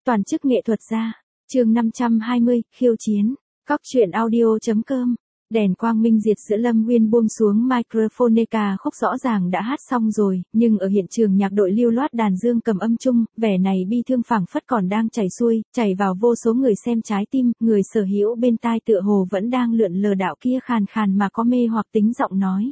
Toàn chức nghệ thuật gia. Chương 520, khiêu chiến. Cóc truyện audio.com. Đèn quang minh diệt giữa Lâm Nguyên buông xuống microphone, ca khúc rõ ràng đã hát xong rồi, nhưng ở hiện trường nhạc đội lưu loát đàn dương cầm âm chung, vẻ này bi thương phảng phất còn đang chảy xuôi, chảy vào vô số người xem trái tim, người sở hữu bên tai tựa hồ vẫn đang lượn lờ đạo kia khàn khàn mà có mê hoặc tính giọng nói.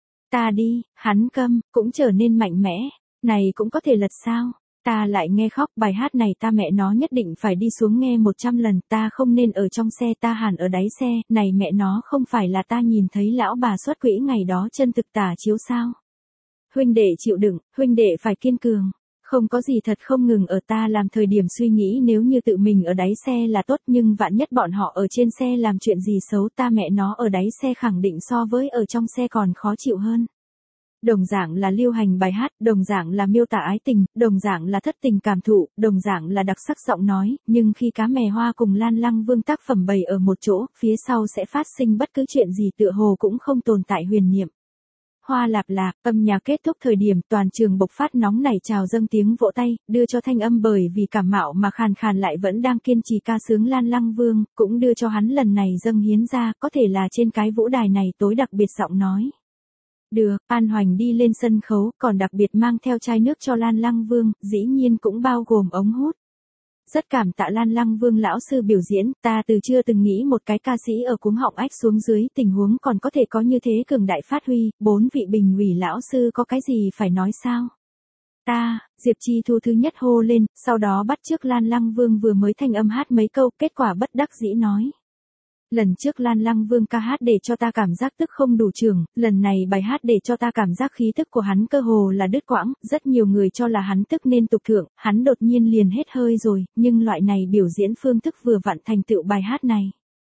Ta đi, hắn câm, cũng trở nên mạnh mẽ, này cũng có thể lật sao? Ta lại nghe khóc, bài hát này ta mẹ nó nhất định phải đi xuống nghe 100 lần, ta không nên ở trong xe, ta hẳn ở đáy xe, này mẹ nó không phải là ta nhìn thấy lão bà xuất quỹ ngày đó chân thực tả chiếu sao. Huynh đệ chịu đựng, huynh đệ phải kiên cường, không có gì thật không ngừng ở ta làm thời điểm suy nghĩ nếu như tự mình ở đáy xe là tốt nhưng vạn nhất bọn họ ở trên xe làm chuyện gì xấu ta mẹ nó ở đáy xe khẳng định so với ở trong xe còn khó chịu hơn. Đồng dạng là lưu hành bài hát, đồng dạng là miêu tả ái tình, đồng dạng là thất tình cảm thụ, đồng dạng là đặc sắc giọng nói, nhưng khi cá mè hoa cùng Lan Lăng Vương tác phẩm bày ở một chỗ, phía sau sẽ phát sinh bất cứ chuyện gì tựa hồ cũng không tồn tại huyền niệm. Hoa lạp lạc, âm nhạc kết thúc thời điểm toàn trường bộc phát nóng nảy trào dâng tiếng vỗ tay, đưa cho thanh âm bởi vì cảm mạo mà khàn khàn lại vẫn đang kiên trì ca sướng Lan Lăng Vương, cũng đưa cho hắn lần này dâng hiến ra, có thể là trên cái vũ đài này tối đặc biệt giọng nói. Được, An Hoành đi lên sân khấu, còn đặc biệt mang theo chai nước cho Lan Lăng Vương, dĩ nhiên cũng bao gồm ống hút. Rất cảm tạ Lan Lăng Vương lão sư biểu diễn, ta từ chưa từng nghĩ một cái ca sĩ ở cuống họng ách xuống dưới tình huống còn có thể có như thế cường đại phát huy, 4 vị bình ủy lão sư có cái gì phải nói sao? Ta, Diệp Chi Thu thứ nhất hô lên, sau đó bắt chước Lan Lăng Vương vừa mới thanh âm hát mấy câu, kết quả bất đắc dĩ nói. Lần trước Lan Lăng Vương ca hát để cho ta cảm giác tức không đủ trường, lần này bài hát để cho ta cảm giác khí tức của hắn cơ hồ là đứt quãng, rất nhiều người cho là hắn tức nên tục thượng, hắn đột nhiên liền hết hơi rồi, nhưng loại này biểu diễn phương thức vừa vặn thành tựu bài hát này.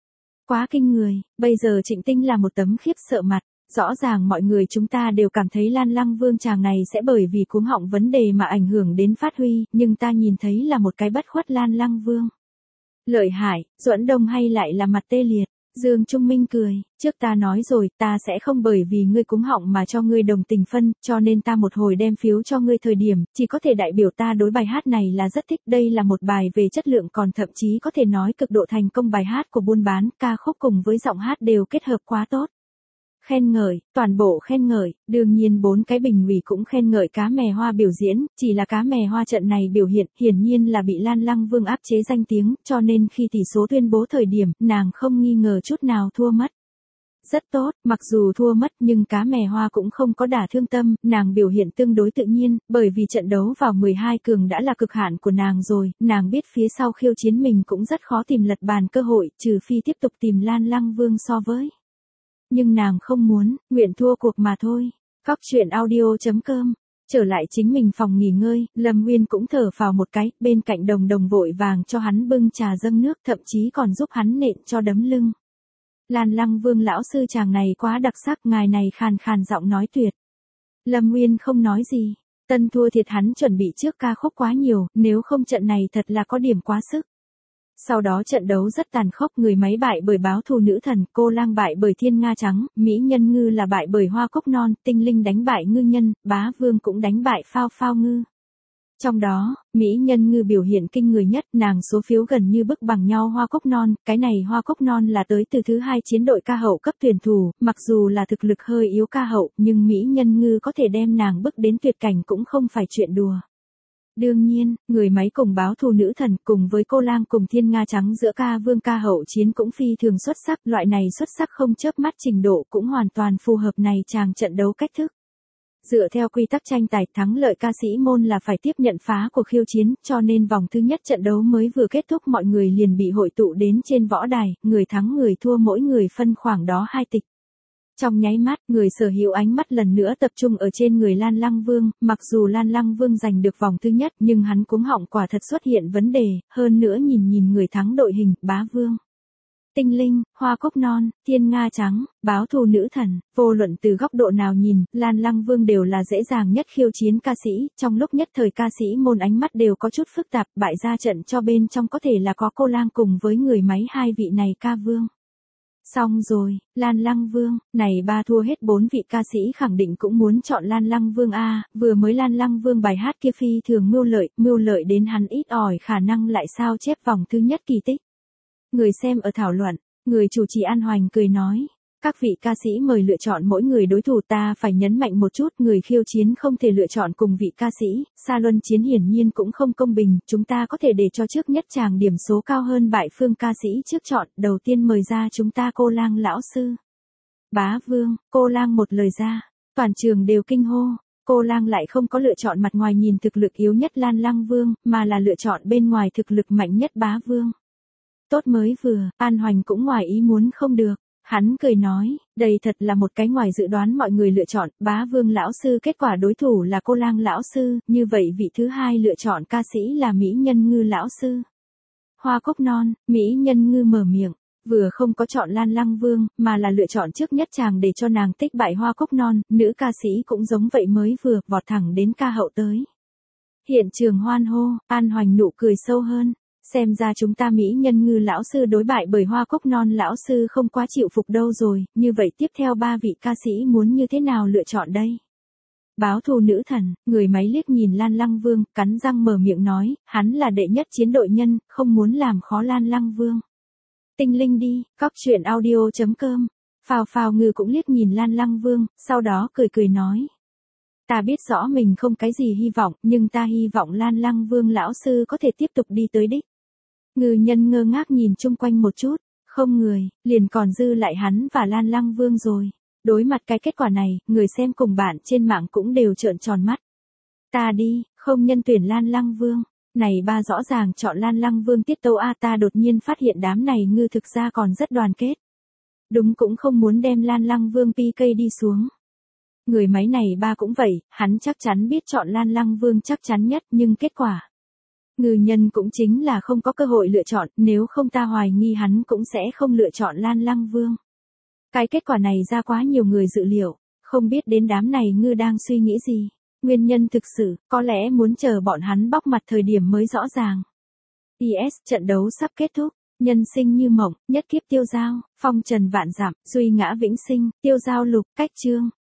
Quá kinh người, bây giờ Trịnh Tinh là một tấm khiếp sợ mặt, rõ ràng mọi người chúng ta đều cảm thấy Lan Lăng Vương chàng này sẽ bởi vì cuống họng vấn đề mà ảnh hưởng đến phát huy, nhưng ta nhìn thấy là một cái bất khuất Lan Lăng Vương. Lợi hại, Duẫn Đông hay lại là mặt tê liệt, Dương Trung Minh cười, trước ta nói rồi, ta sẽ không bởi vì ngươi cúng họng mà cho ngươi đồng tình phân, cho nên ta một hồi đem phiếu cho ngươi thời điểm, chỉ có thể đại biểu ta đối bài hát này là rất thích, đây là một bài về chất lượng còn thậm chí có thể nói cực độ thành công bài hát của buôn bán, ca khúc cùng với giọng hát đều kết hợp quá tốt. Khen ngợi, toàn bộ khen ngợi, đương nhiên 4 cái bình ủy cũng khen ngợi cá mè hoa biểu diễn, chỉ là cá mè hoa trận này biểu hiện hiển nhiên là bị Lan Lăng Vương áp chế danh tiếng, cho nên khi tỷ số tuyên bố thời điểm, nàng không nghi ngờ chút nào thua mất. Rất tốt, mặc dù thua mất nhưng cá mè hoa cũng không có đả thương tâm, nàng biểu hiện tương đối tự nhiên, bởi vì trận đấu vào 12 cường đã là cực hạn của nàng rồi, nàng biết phía sau khiêu chiến mình cũng rất khó tìm lật bàn cơ hội, trừ phi tiếp tục tìm Lan Lăng Vương so với. Nhưng nàng không muốn, nguyện thua cuộc mà thôi. Cóc truyện audio.com. Trở lại chính mình phòng nghỉ ngơi, Lâm Nguyên cũng thở phào một cái, bên cạnh Đồng Đồng vội vàng cho hắn bưng trà dâng nước, thậm chí còn giúp hắn nện cho đấm lưng. Lan Lăng Vương lão sư chàng này quá đặc sắc, ngài này khàn khàn giọng nói tuyệt. Lâm Nguyên không nói gì, tân thua thiệt hắn chuẩn bị trước ca khúc quá nhiều, nếu không trận này thật là có điểm quá sức. Sau đó trận đấu rất tàn khốc, người máy bại bởi báo thù nữ thần, cô lang bại bởi thiên nga trắng, mỹ nhân ngư là bại bởi hoa cúc non, tinh linh đánh bại ngư nhân, bá vương cũng đánh bại phao phao ngư. Trong đó, mỹ nhân ngư biểu hiện kinh người nhất, nàng số phiếu gần như bức bằng nhau hoa cúc non, cái này hoa cúc non là tới từ thứ 2 chiến đội ca hậu cấp tuyển thủ, mặc dù là thực lực hơi yếu ca hậu, nhưng mỹ nhân ngư có thể đem nàng bức đến tuyệt cảnh cũng không phải chuyện đùa. Đương nhiên, người máy cùng báo thù nữ thần cùng với cô lang cùng thiên nga trắng giữa ca vương ca hậu chiến cũng phi thường xuất sắc, loại này xuất sắc không chớp mắt trình độ cũng hoàn toàn phù hợp này chàng trận đấu cách thức. Dựa theo quy tắc tranh tài, thắng lợi ca sĩ môn là phải tiếp nhận phá của khiêu chiến, cho nên vòng thứ nhất trận đấu mới vừa kết thúc mọi người liền bị hội tụ đến trên võ đài, người thắng người thua mỗi người phân khoảng đó 2 tịch. Trong nháy mắt, người sở hữu ánh mắt lần nữa tập trung ở trên người Lan Lăng Vương, mặc dù Lan Lăng Vương giành được vòng thứ nhất nhưng hắn cuống họng quả thật xuất hiện vấn đề, hơn nữa nhìn người thắng đội hình, bá vương. Tinh linh, hoa cúc non, thiên nga trắng, báo thù nữ thần, vô luận từ góc độ nào nhìn, Lan Lăng Vương đều là dễ dàng nhất khiêu chiến ca sĩ, trong lúc nhất thời ca sĩ môn ánh mắt đều có chút phức tạp, bại ra trận cho bên trong có thể là có cô lang cùng với người máy 2 vị này ca vương. Xong rồi, Lan Lăng Vương, này ba thua hết 4 vị ca sĩ khẳng định cũng muốn chọn Lan Lăng Vương a, vừa mới Lan Lăng Vương bài hát kia phi thường mưu lợi đến hắn ít ỏi khả năng lại sao chép vòng thứ nhất kỳ tích. Người xem ở thảo luận, người chủ trì An Hoành cười nói, các vị ca sĩ mời lựa chọn mỗi người đối thủ, ta phải nhấn mạnh một chút, người khiêu chiến không thể lựa chọn cùng vị ca sĩ, xa luân chiến hiển nhiên cũng không công bình, chúng ta có thể để cho trước nhất chàng điểm số cao hơn bại phương ca sĩ trước chọn, đầu tiên mời ra chúng ta Cô Lang lão sư. Bá Vương, Cô Lang một lời ra, toàn trường đều kinh hô. Cô Lang lại không có lựa chọn mặt ngoài nhìn thực lực yếu nhất Lan Lăng Vương, mà là lựa chọn bên ngoài thực lực mạnh nhất Bá Vương. Tốt mới vừa, An Hoành cũng ngoài ý muốn không được. Hắn cười nói, đây thật là một cái ngoài dự đoán mọi người lựa chọn, Bá Vương lão sư kết quả đối thủ là Cô Lang lão sư, như vậy vị thứ hai lựa chọn ca sĩ là Mỹ Nhân Ngư lão sư. Hoa Cúc Non, Mỹ Nhân Ngư mở miệng, vừa không có chọn Lan Lăng Vương, mà là lựa chọn trước nhất chàng để cho nàng tích bại Hoa Cúc Non, nữ ca sĩ cũng giống vậy mới vừa, vọt thẳng đến ca hậu tới. Hiện trường hoan hô, An Hoành nụ cười sâu hơn. Xem ra chúng ta Mỹ Nhân Ngư lão sư đối bại bởi Hoa Cúc Non lão sư không quá chịu phục đâu rồi, như vậy tiếp theo ba vị ca sĩ muốn như thế nào lựa chọn đây? Báo thù nữ thần, người máy liếc nhìn Lan Lăng Vương, cắn răng mở miệng nói, hắn là đệ nhất chiến đội nhân, không muốn làm khó Lan Lăng Vương. Tinh linh đi, cóc truyện audio.com. Phào Phào Ngư cũng liếc nhìn Lan Lăng Vương, sau đó cười nói. Ta biết rõ mình không cái gì hy vọng, nhưng ta hy vọng Lan Lăng Vương lão sư có thể tiếp tục đi tới đích. Ngư nhân ngơ ngác nhìn chung quanh một chút, không người, liền còn dư lại hắn và Lan Lăng Vương rồi. Đối mặt cái kết quả này, người xem cùng bạn trên mạng cũng đều trợn tròn mắt. Ta đi, không nhân tuyển Lan Lăng Vương. Này ba rõ ràng chọn Lan Lăng Vương tiết tấu a, ta đột nhiên phát hiện đám này ngư thực ra còn rất đoàn kết. Đúng cũng không muốn đem Lan Lăng Vương PK đi xuống. Người máy này ba cũng vậy, hắn chắc chắn biết chọn Lan Lăng Vương chắc chắn nhất, nhưng kết quả. Ngư nhân cũng chính là không có cơ hội lựa chọn, nếu không ta hoài nghi hắn cũng sẽ không lựa chọn Lan Lăng Vương. Cái kết quả này ra quá nhiều người dự liệu, không biết đến đám này ngư đang suy nghĩ gì. Nguyên nhân thực sự, có lẽ muốn chờ bọn hắn bóc mặt thời điểm mới rõ ràng. IS trận đấu sắp kết thúc, nhân sinh như mộng, nhất kiếp tiêu dao, phong trần vạn dặm, duy ngã vĩnh sinh, tiêu dao lục, cách chương.